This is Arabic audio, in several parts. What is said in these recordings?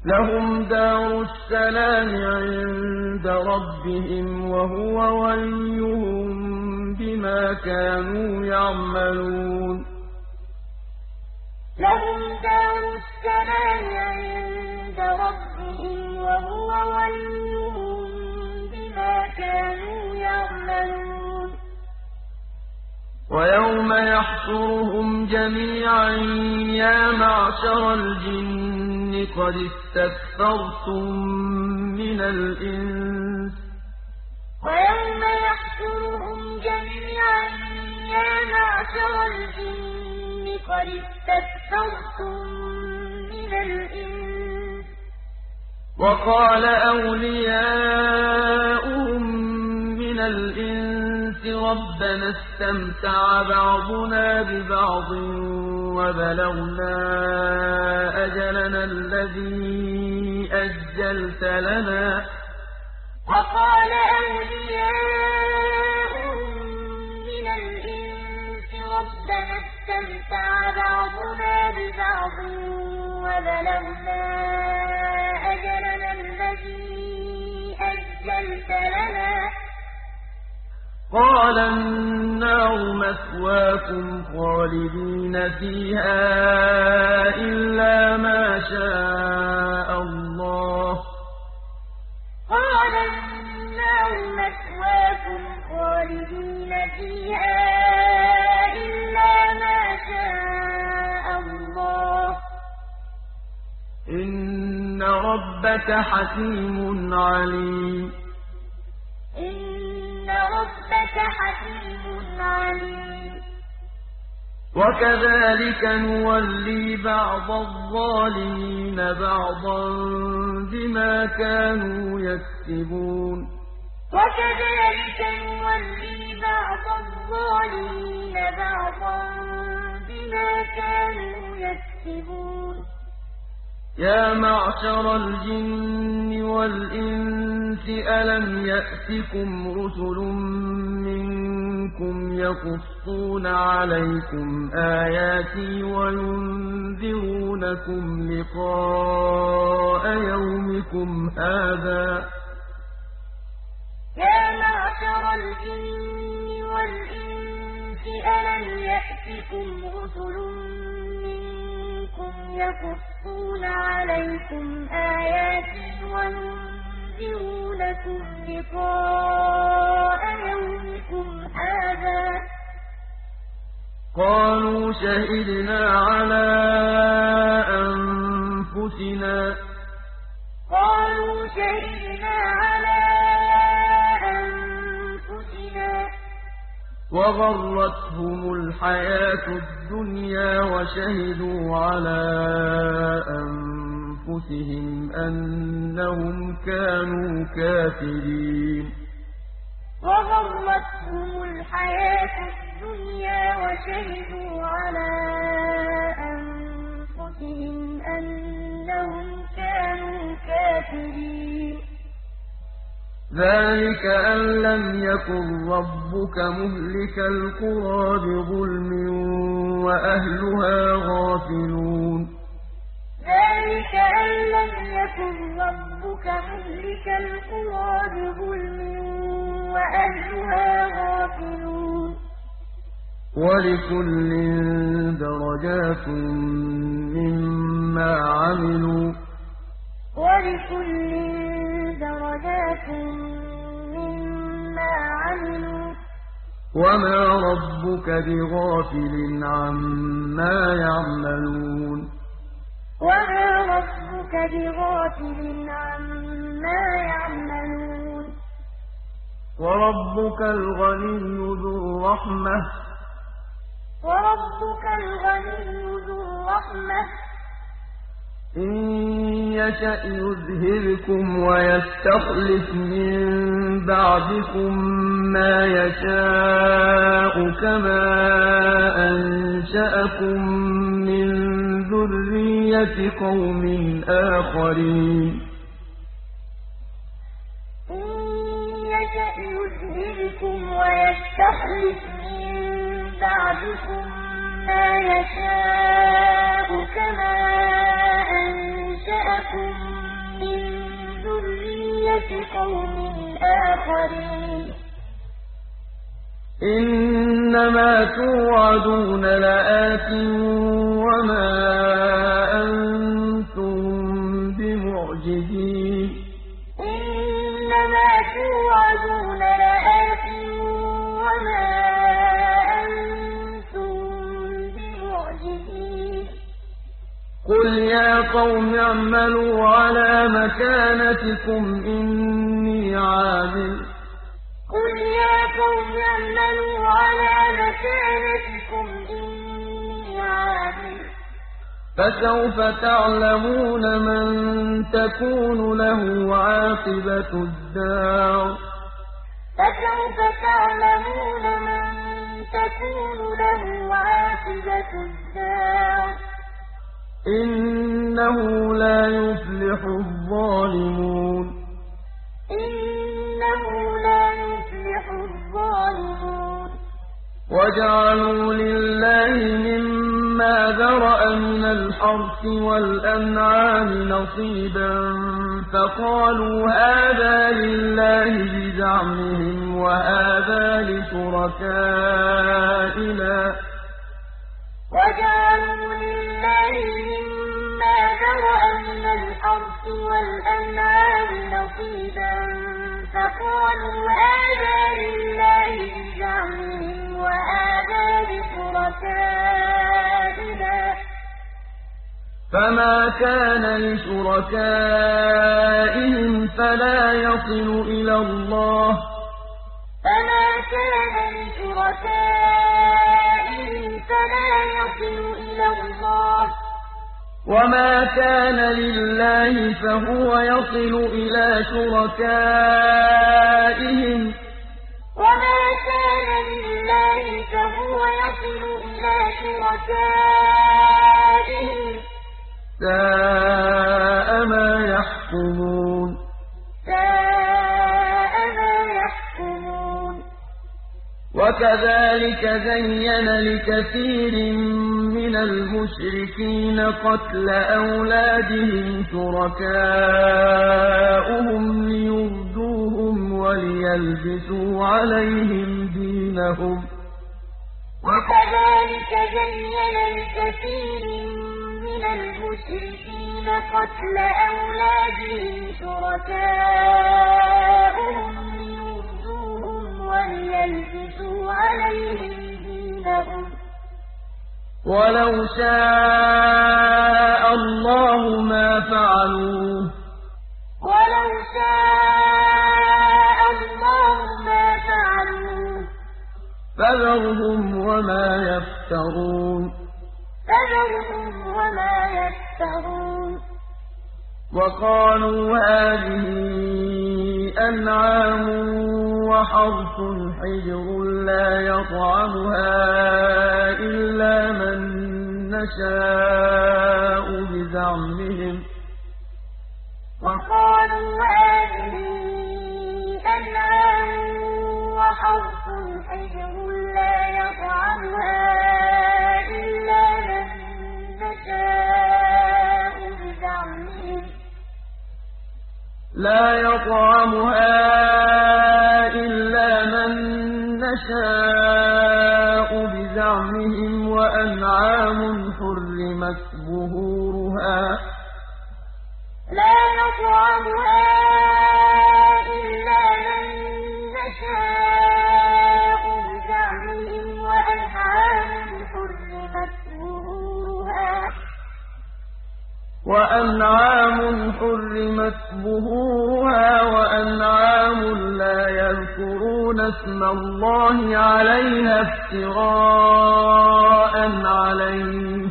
لهم دار السلام عند ربهم وهو وليهم بما كانوا يعملون لهم دار السلام عند ربهم وهو وليهم بما كانوا يعملون ويوم يحشرهم جميعا يا معشر الجن قد استكثرتم من الإنس ويوم يحشرهم جميعا يا معشر الجن قد استكثرتم من الإنس وقال أولياؤهم من الإنس ربنا استمتع بعضنا ببعض وبلغنا أجلنا الذي أجلت لنا وقال أولياؤهم من الإنس ربنا استمتع بعضنا ببعض وبلغنا أجلنا الذي أجلت لنا قال النار مثواكم خالدين فيها إلا ما شاء الله قال النار مثواكم خالدين فيها إلا ما شاء الله إن ربك حكيم عليم إن ربك حكيم عليم وكذلك نولي بعض الظالمين بعضا بما كانوا يكسبون وكذلك نولي بعض الظالمين بعضا بما كانوا يكسبون يا معشر الجن والإنس ألم يأتكم رسل منكم يقصون عليكم آياتي وينذرونكم لقاء يومكم هذا يا معشر الجن والإنس ألم يأتكم رسل منكم يقصون عليكم آياتي وينذرونكم لقاء يومكم هذا قالوا شهدنا على أنفسنا قالوا شهدنا على أنفسنا وغرتهم الحياة الدنيا وشهدوا على أنفسهم أنهم كانوا كافرين وغرتهم الحياة الدنيا وشهدوا على أنفسهم أنهم كانوا كافرين ذلك أن لم يكن ربك مهلك القرى بظلم وأهلها غافلون ذلك أن لم يكن ربك مهلك القرى بظلم وأهلها غافلون ولكل درجات مما عملوا ولكل درجات مما عملوا وما ربك بغافل عما يعملون وما ربك بغافل عما يعملون وربك الغني ذو الرحمة وربك الغني ذو الرحمة إن يشأ يذهبكم ويستخلف من بعدكم ما يشاء كما أنشأكم من ذرية قوم آخرين إن يشأ يذهبكم ويستخلف من بعدكم ما يشاء كما أنشأكم ذرية قوم آخرين إنما توعدون لآت وما أنتم بمعجزين إنما توعدون لآت وما أنتم بمعجزين قل يا قوم اعملوا على مكانتكم إني عامل قل يا قوم اعملوا على مكانتكم إني عامل فسوف تعلمون من تكون له عاقبة الدار فسوف تعلمون من تكون له عاقبة الدار إنه لا يفلح الظالمون إنه لا يفلح الظالمون وجعلوا لله مما ذرأ من الحرث والأنعام نصيبا فقالوا هذا لله بزعمهم وهذا لشركائنا وجعلوا لله مما ذرأ من الحرث والأنعام نصيبا فقالوا هذا لله بزعمهم وهذا لشركائنا فما كان لشركائهم فلا يصل إلى الله فما كان لشركائهم فلا يصل إلى الله وما كان لله فهو يصل إلى شركائهم وما كان لله فهو يصل إلى شركائهم ساء ما يحكمون ساء ما يحكمون وكذلك زين لكثير من المشركين قتل أولادهم شركاؤهم ليردوهم وليلبسوا عليهم دينهم وكذلك زين لكثير من المشركين قتل أولادهم شركاؤهم ليردوهم وليلبسوا عليهم دينهم ولو شاء الله ما فعلوه ولو شاء الله ما فعلوه فذرهم وما يفترون فذرهم وما يفترون وقالوا هذه أنعام وحرث حجر لا يطعمها إلا من نشاء بزعمهم وقالوا هذه أنعام وحرث حجر لا يطعمها إلا من نشاء بزعمهم لا يطعمها إلا من نشاء بزعمهم وأنعام حرمت ظهورها لا يطعمها إلا من نشاء بزعمهم وأنعام حرمت ظهورها وأنعام لا يذكرون اسم الله عليها افتراء عليه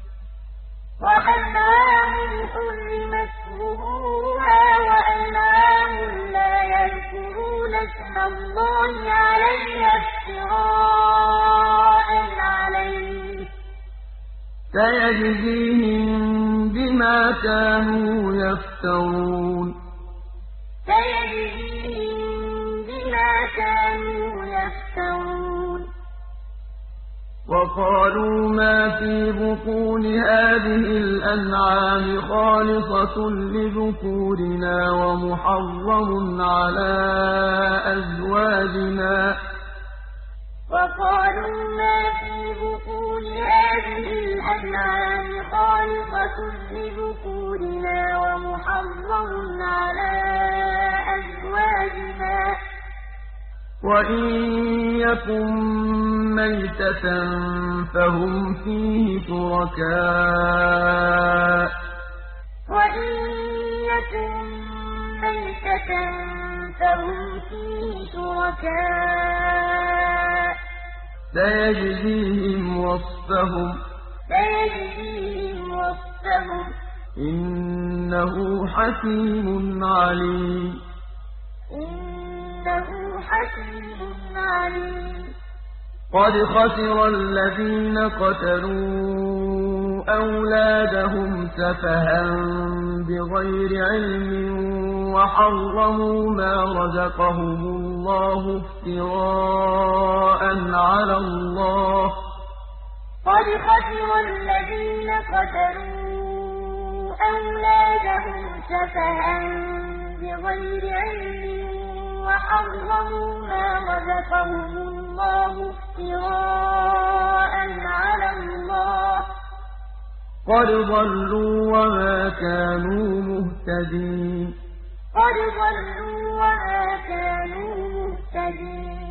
وأنعام حرمت ظهورها وأنعام لا يذكرون اسم الله عليها افتراء عليه سيجزيهم بما كانوا يفترون سيجزيهم بما كانوا يفترون وقالوا ما في بطون هذه الأنعام خالصة لذكورنا ومحرم على أزواجنا وقالوا ما في بطون هذه الأنعام خالصة لذكورنا ومحرم على أزواجنا وإن يكن ميتة فهم فيه شركاء وإن يكن ميتة فهم فيه شركاء سيجزيهم وصفهم إنه حكيم عليم قد خسر الذين قتلوا أولادهم سفها بغير علم وحرموا ما رزقهم الله افتراء على الله قد خسر الذين قتلوا أولادهم سفها بغير علم وحرموا ما رزقهم الله افتراء على الله قد ضلوا وما كانوا مهتدين